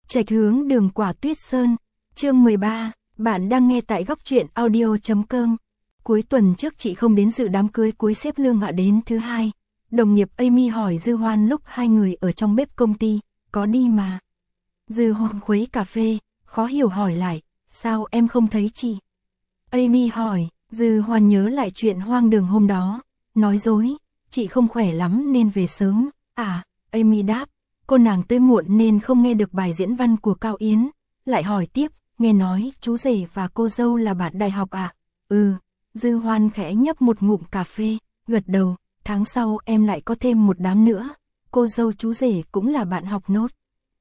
Trạch hướng đường Quả Tuyết Sơn, chương 13, bạn đang nghe tại góc truyện audio.com. Cuối tuần trước chị không đến dự đám cưới cuối sếp Lương Hạ đến thứ hai. Đồng nghiệp Amy hỏi Dư Hoan lúc hai người ở trong bếp công ty, có đi mà. Dư Hoan khuấy cà phê, khó hiểu hỏi lại, sao em không thấy chị? Amy hỏi, Dư Hoan nhớ lại chuyện hoang đường hôm đó, nói dối, chị không khỏe lắm nên về sớm. À, Amy đáp, cô nàng tới muộn nên không nghe được bài diễn văn của Cao Yến, lại hỏi tiếp, nghe nói chú rể và cô dâu là bạn đại học à? Ừ, Dư Hoan khẽ nhấp một ngụm cà phê, gật đầu, tháng sau em lại có thêm một đám nữa, cô dâu chú rể cũng là bạn học nốt.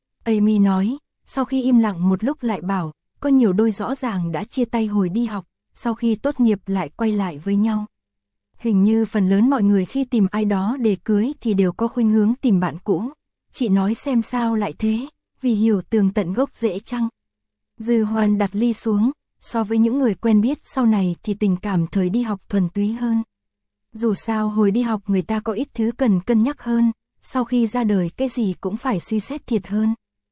Amy nói, sau khi im lặng một lúc lại bảo, có nhiều đôi rõ ràng đã chia tay hồi đi học, sau khi tốt nghiệp lại quay lại với nhau. Hình như phần lớn mọi người khi tìm ai đó để cưới thì đều có khuynh hướng tìm bạn cũ. Chị nói xem sao lại thế, vì hiểu tường tận gốc rễ chăng? Dư Hoan đặt ly xuống, so với những người quen biết sau này thì tình cảm thời đi học thuần túy hơn. Dù sao hồi đi học người ta có ít thứ cần cân nhắc hơn, sau khi ra đời cái gì cũng phải suy xét thiệt hơn.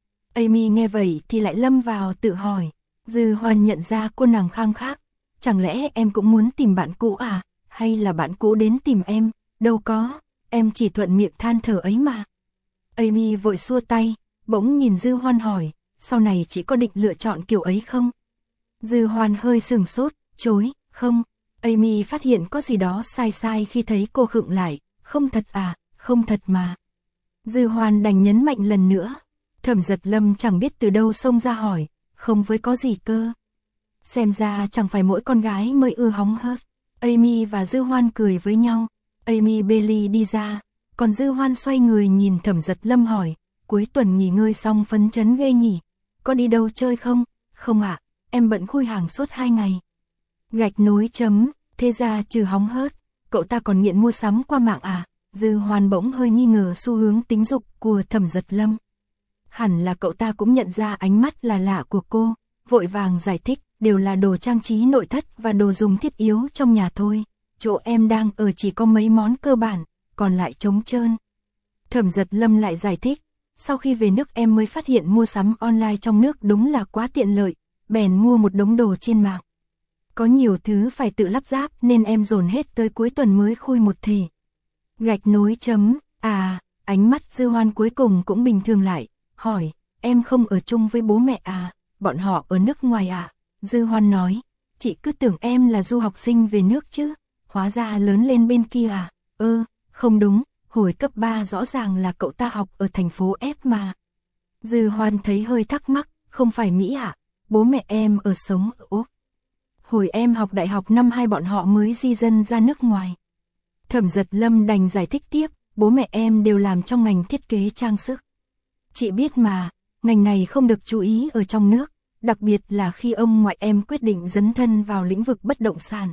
Amy nghe vậy thì lại lâm vào tự hỏi, Dư Hoan nhận ra cô nàng khăng khắc, chẳng lẽ em cũng muốn tìm bạn cũ à, hay là bạn cũ đến tìm em, đâu có, em chỉ thuận miệng than thở ấy mà. Amy vội xua tay, bỗng nhìn Dư Hoan hỏi, sau này chị có định lựa chọn kiểu ấy không? Dư Hoan hơi sừng sốt, chối, không. Amy phát hiện có gì đó sai sai khi thấy cô khựng lại, không thật à, không thật mà. Dư Hoan đành nhấn mạnh lần nữa. Thẩm Giật Lâm chẳng biết từ đâu xông ra hỏi, không với có gì cơ. Xem ra chẳng phải mỗi con gái mới ưa hóng hớt. Amy và Dư Hoan cười với nhau. Amy bê ly đi ra, còn Dư Hoan xoay người nhìn Thẩm Giật Lâm hỏi, cuối tuần nghỉ ngơi xong phấn chấn ghê nhỉ, có đi đâu chơi không? Không ạ, em bận khui hàng suốt 2 ngày. Gạch nối chấm, thế ra trừ hóng hớt, cậu ta còn nghiện mua sắm qua mạng à? Dư Hoan bỗng hơi nghi ngờ xu hướng tính dục của Thẩm Giật Lâm. Hẳn là cậu ta cũng nhận ra ánh mắt là lạ của cô, vội vàng giải thích, đều là đồ trang trí nội thất và đồ dùng thiết yếu trong nhà thôi. Chỗ em đang ở chỉ có mấy món cơ bản, còn lại trống trơn. Thẩm Giật Lâm lại giải thích, sau khi về nước em mới phát hiện mua sắm online trong nước đúng là quá tiện lợi, bèn mua một đống đồ trên mạng. Có nhiều thứ phải tự lắp ráp nên em dồn hết tới cuối tuần mới khui một thể. Gạch nối chấm, à, ánh mắt Dư Hoan cuối cùng cũng bình thường lại, hỏi, em không ở chung với bố mẹ à, bọn họ ở nước ngoài à? Dư Hoan nói, chị cứ tưởng em là du học sinh về nước chứ, hóa ra lớn lên bên kia à? Không đúng, hồi cấp 3 rõ ràng là cậu ta học ở thành phố F mà. Dư Hoan thấy hơi thắc mắc, không phải Mỹ à? Bố mẹ em ở sống ở Úc. Hồi em học đại học năm 2 bọn họ mới di dân ra nước ngoài. Thẩm Giật Lâm đành giải thích tiếp, bố mẹ em đều làm trong ngành thiết kế trang sức. Chị biết mà, ngành này không được chú ý ở trong nước, đặc biệt là khi ông ngoại em quyết định dấn thân vào lĩnh vực bất động sản.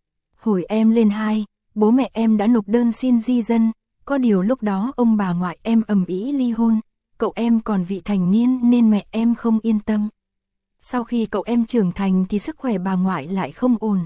Hồi em lên 2, bố mẹ em đã nộp đơn xin di dân, có điều lúc đó ông bà ngoại em ầm ĩ ly hôn, cậu em còn vị thành niên nên mẹ em không yên tâm. Sau khi cậu em trưởng thành thì sức khỏe bà ngoại lại không ổn.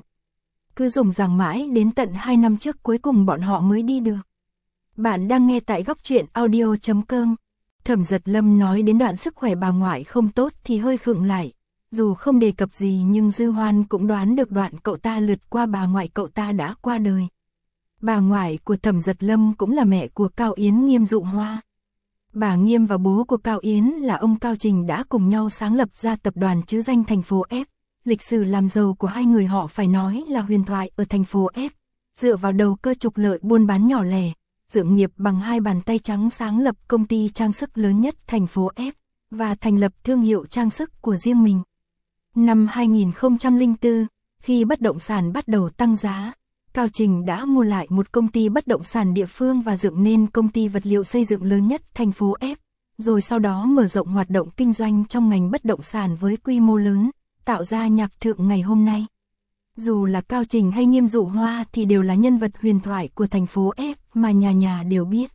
Cứ dùng rằng mãi đến tận 2 năm trước cuối cùng bọn họ mới đi được. Bạn đang nghe tại góc truyện audio.com. Thẩm Giật Lâm nói đến đoạn sức khỏe bà ngoại không tốt thì hơi khựng lại. Dù không đề cập gì nhưng Dư Hoan cũng đoán được đoạn cậu ta lướt qua bà ngoại cậu ta đã qua đời. Bà ngoại của Thẩm Giật Lâm cũng là mẹ của Cao Yến Nghiêm Dụ Hoa. Bà Nghiêm và bố của Cao Yến là ông Cao Trình đã cùng nhau sáng lập ra tập đoàn trứ danh thành phố F. Lịch sử làm giàu của hai người họ phải nói là huyền thoại ở thành phố F. Dựa vào đầu cơ trục lợi buôn bán nhỏ lẻ, dựng nghiệp bằng 2 bàn tay trắng sáng lập công ty trang sức lớn nhất thành phố F và thành lập thương hiệu trang sức của riêng mình. Năm 2004, khi bất động sản bắt đầu tăng giá, Cao Trình đã mua lại một công ty bất động sản địa phương và dựng nên công ty vật liệu xây dựng lớn nhất thành phố F, rồi sau đó mở rộng hoạt động kinh doanh trong ngành bất động sản với quy mô lớn, tạo ra Nhạc Thượng ngày hôm nay. Dù là Cao Trình hay Nghiêm Dụ Hoa thì đều là nhân vật huyền thoại của thành phố F mà nhà nhà đều biết.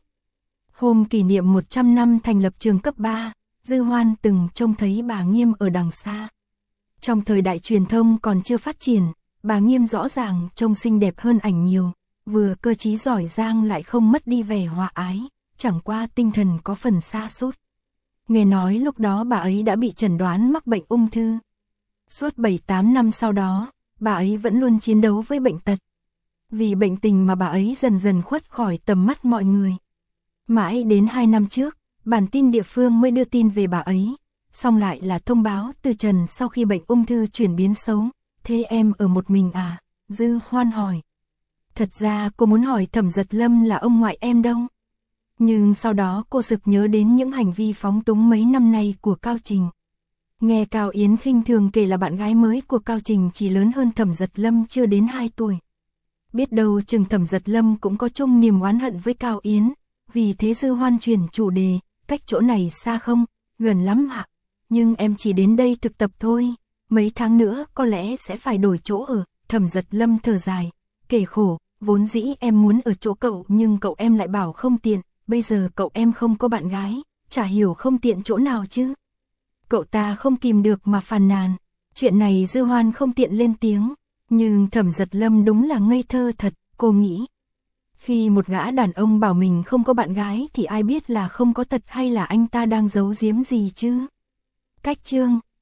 Hôm kỷ niệm 100 năm thành lập trường cấp 3, Dư Hoan từng trông thấy bà Nghiêm ở đằng xa. Trong thời đại truyền thông còn chưa phát triển, bà Nghiêm rõ ràng trông xinh đẹp hơn ảnh nhiều, vừa cơ trí giỏi giang lại không mất đi vẻ hòa ái, chẳng qua tinh thần có phần sa sút. Nghe nói lúc đó bà ấy đã bị chẩn đoán mắc bệnh ung thư. Suốt 7-8 năm sau đó, bà ấy vẫn luôn chiến đấu với bệnh tật. Vì bệnh tình mà bà ấy dần dần khuất khỏi tầm mắt mọi người. Mãi đến 2 năm trước, bản tin địa phương mới đưa tin về bà ấy. Xong lại là thông báo từ trần sau khi bệnh ung thư chuyển biến xấu. Thế em ở một mình à? Dư Hoan hỏi. Thật ra cô muốn hỏi Thẩm Giật Lâm là ông ngoại em đâu. Nhưng sau đó cô sực nhớ đến những hành vi phóng túng mấy năm nay của Cao Trình. Nghe Cao Yến khinh thường kể là bạn gái mới của Cao Trình chỉ lớn hơn Thẩm Giật Lâm chưa đến 2 tuổi. Biết đâu chừng Thẩm Giật Lâm cũng có chung niềm oán hận với Cao Yến. Vì thế Dư Hoan chuyển chủ đề, cách chỗ này xa không? Gần lắm ạ. Nhưng em chỉ đến đây thực tập thôi. Mấy tháng nữa có lẽ sẽ phải đổi chỗ ở. Thẩm Giật Lâm thở dài, kể khổ, vốn dĩ em muốn ở chỗ cậu nhưng cậu em lại bảo không tiện. Bây giờ cậu em không có bạn gái, chả hiểu không tiện chỗ nào chứ. Cậu ta không kìm được mà phàn nàn. Chuyện này Dư Hoan không tiện lên tiếng. Nhưng Thẩm Giật Lâm đúng là ngây thơ thật, cô nghĩ. Khi một gã đàn ông bảo mình không có bạn gái thì ai biết là không có thật hay là anh ta đang giấu giếm gì chứ. Cách chương